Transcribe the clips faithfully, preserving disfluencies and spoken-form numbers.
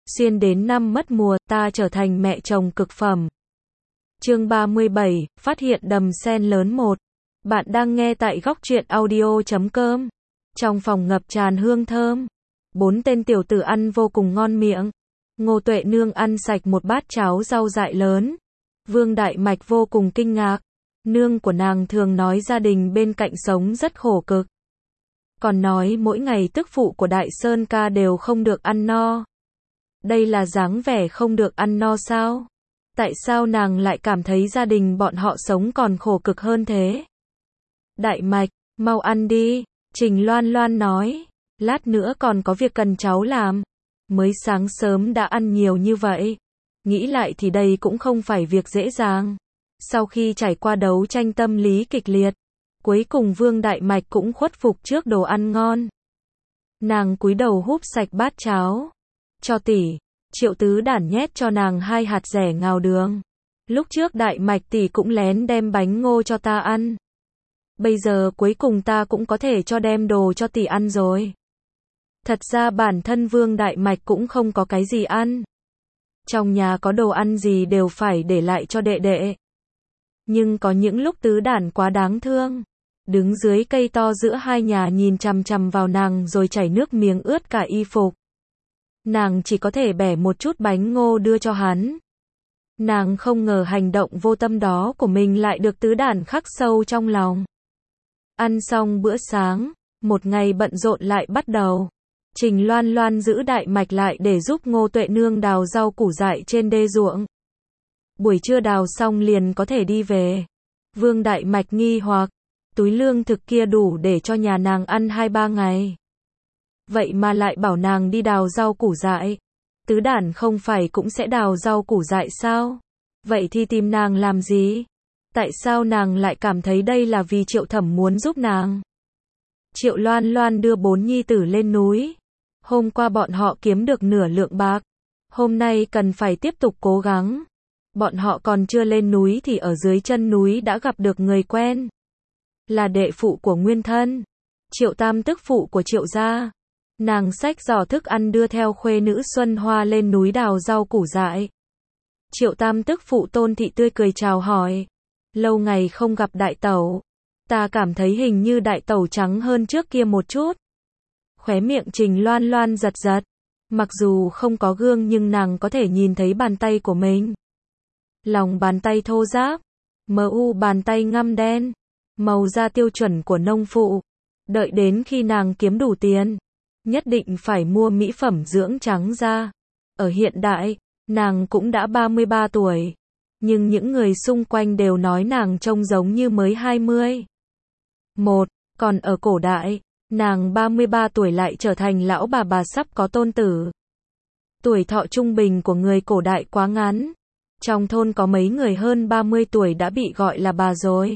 Xuyên đến năm mất mùa, ta trở thành mẹ chồng cực phẩm. Chương ba mươi bảy, phát hiện đầm sen lớn một. Bạn đang nghe tại góc truyện audio chấm com. Trong phòng ngập tràn hương thơm, bốn tên tiểu tử ăn vô cùng ngon miệng. Ngô Tuệ Nương ăn sạch một bát cháo rau dại lớn. Vương Đại Mạch vô cùng kinh ngạc. Nương của nàng thường nói gia đình bên cạnh sống rất khổ cực. Còn nói mỗi ngày tức phụ của Đại Sơn ca đều không được ăn no. Đây là dáng vẻ không được ăn no sao? Tại sao nàng lại cảm thấy gia đình bọn họ sống còn khổ cực hơn thế? Đại Mạch, mau ăn đi, Trình Loan Loan nói, lát nữa còn có việc cần cháu làm. Mới sáng sớm đã ăn nhiều như vậy. Nghĩ lại thì đây cũng không phải việc dễ dàng. Sau khi trải qua đấu tranh tâm lý kịch liệt, cuối cùng Vương Đại Mạch cũng khuất phục trước đồ ăn ngon. Nàng cúi đầu húp sạch bát cháo. Cho tỷ, Triệu Tứ Đản nhét cho nàng hai hạt dẻ ngào đường. Lúc trước Đại Mạch tỷ cũng lén đem bánh ngô cho ta ăn. Bây giờ cuối cùng ta cũng có thể cho đem đồ cho tỷ ăn rồi. Thật ra bản thân Vương Đại Mạch cũng không có cái gì ăn. Trong nhà có đồ ăn gì đều phải để lại cho đệ đệ. Nhưng có những lúc Tứ Đản quá đáng thương. Đứng dưới cây to giữa hai nhà nhìn chằm chằm vào nàng rồi chảy nước miếng ướt cả y phục. Nàng chỉ có thể bẻ một chút bánh ngô đưa cho hắn. Nàng không ngờ hành động vô tâm đó của mình lại được Tứ Đản khắc sâu trong lòng. Ăn xong bữa sáng, một ngày bận rộn lại bắt đầu. Trình Loan Loan giữ Đại Mạch lại để giúp Ngô Tuệ Nương đào rau củ dại trên đê ruộng. Buổi trưa đào xong liền có thể đi về. Vương Đại Mạch nghi hoặc, túi lương thực kia đủ để cho nhà nàng ăn hai ba ngày. Vậy mà lại bảo nàng đi đào rau củ dại. Tứ Đản không phải cũng sẽ đào rau củ dại sao? Vậy thì tìm nàng làm gì? Tại sao nàng lại cảm thấy đây là vì Triệu Thẩm muốn giúp nàng? Triệu Loan Loan đưa bốn nhi tử lên núi. Hôm qua bọn họ kiếm được nửa lượng bạc. Hôm nay cần phải tiếp tục cố gắng. Bọn họ còn chưa lên núi thì ở dưới chân núi đã gặp được người quen. Là đệ phụ của Nguyên Thân. Triệu Tam tức phụ của Triệu gia. Nàng xách giỏ thức ăn đưa theo khuê nữ Xuân Hoa lên núi đào rau củ dại. Triệu Tam tức phụ Tôn Thị tươi cười chào hỏi. Lâu ngày không gặp đại tẩu. Ta cảm thấy hình như đại tẩu trắng hơn trước kia một chút. Khóe miệng Trình Loan Loan giật giật. Mặc dù không có gương nhưng nàng có thể nhìn thấy bàn tay của mình. Lòng bàn tay thô ráp. Mờ u bàn tay ngăm đen. Màu da tiêu chuẩn của nông phụ. Đợi đến khi nàng kiếm đủ tiền. Nhất định phải mua mỹ phẩm dưỡng trắng da. Ở hiện đại, nàng cũng đã ba mươi ba tuổi. Nhưng những người xung quanh đều nói nàng trông giống như mới hai mươi. Một, còn ở cổ đại, nàng ba mươi ba tuổi lại trở thành lão bà bà sắp có tôn tử. Tuổi thọ trung bình của người cổ đại quá ngắn. Trong thôn có mấy người hơn ba mươi tuổi đã bị gọi là bà rồi.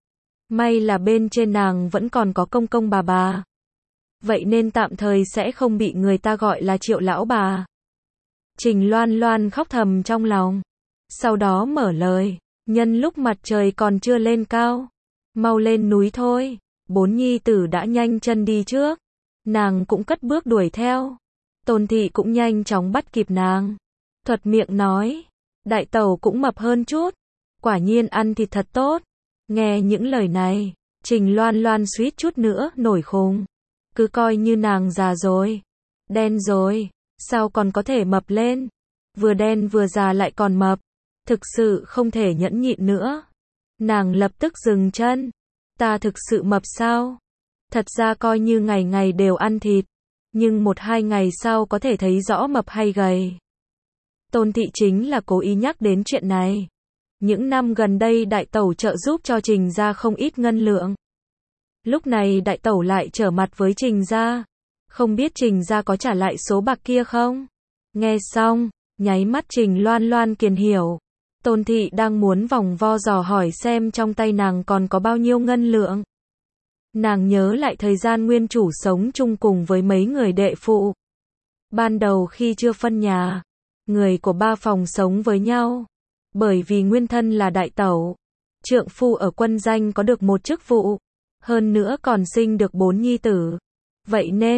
May là bên trên nàng vẫn còn có công công bà bà. Vậy nên tạm thời sẽ không bị người ta gọi là Triệu lão bà. Trình Loan Loan khóc thầm trong lòng. Sau đó mở lời, nhân lúc mặt trời còn chưa lên cao, mau lên núi thôi. Bốn nhi tử đã nhanh chân đi trước. Nàng cũng cất bước đuổi theo. Tôn Thị cũng nhanh chóng bắt kịp nàng. Thuật miệng nói, đại tẩu cũng mập hơn chút. Quả nhiên ăn thịt thật tốt. Nghe những lời này, Trình Loan Loan suýt chút nữa nổi khùng. Cứ coi như nàng già rồi. Đen rồi, sao còn có thể mập lên? Vừa đen vừa già lại còn mập. Thực sự không thể nhẫn nhịn nữa. Nàng lập tức dừng chân. Ta thực sự mập sao? Thật ra coi như ngày ngày đều ăn thịt. Nhưng một hai ngày sau có thể thấy rõ mập hay gầy. Tôn Thị chính là cố ý nhắc đến chuyện này. Những năm gần đây đại tẩu trợ giúp cho Trình gia không ít ngân lượng. Lúc này đại tẩu lại trở mặt với Trình gia. Không biết Trình gia có trả lại số bạc kia không? Nghe xong, nháy mắt Trình Loan Loan kiền hiểu. Tôn Thị đang muốn vòng vo dò hỏi xem trong tay nàng còn có bao nhiêu ngân lượng. Nàng nhớ lại thời gian nguyên chủ sống chung cùng với mấy người đệ phụ. Ban đầu khi chưa phân nhà, người của ba phòng sống với nhau. Bởi vì Nguyên Thân là đại tẩu, trượng phu ở quân danh có được một chức vụ, hơn nữa còn sinh được bốn nhi tử. Vậy nên,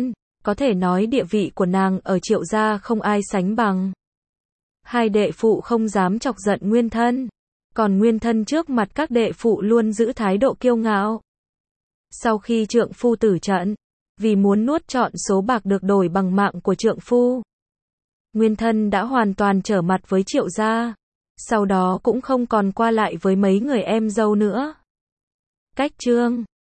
Có thể nói địa vị của nàng ở Triệu gia không ai sánh bằng. Hai đệ phụ không dám chọc giận Nguyên Thân. Còn Nguyên Thân trước mặt các đệ phụ luôn giữ thái độ kiêu ngạo. Sau khi trượng phu tử trận, vì muốn nuốt trọn số bạc được đổi bằng mạng của trượng phu, Nguyên Thân đã hoàn toàn trở mặt với Triệu gia. Sau đó cũng không còn qua lại với mấy người em dâu nữa. Cách chương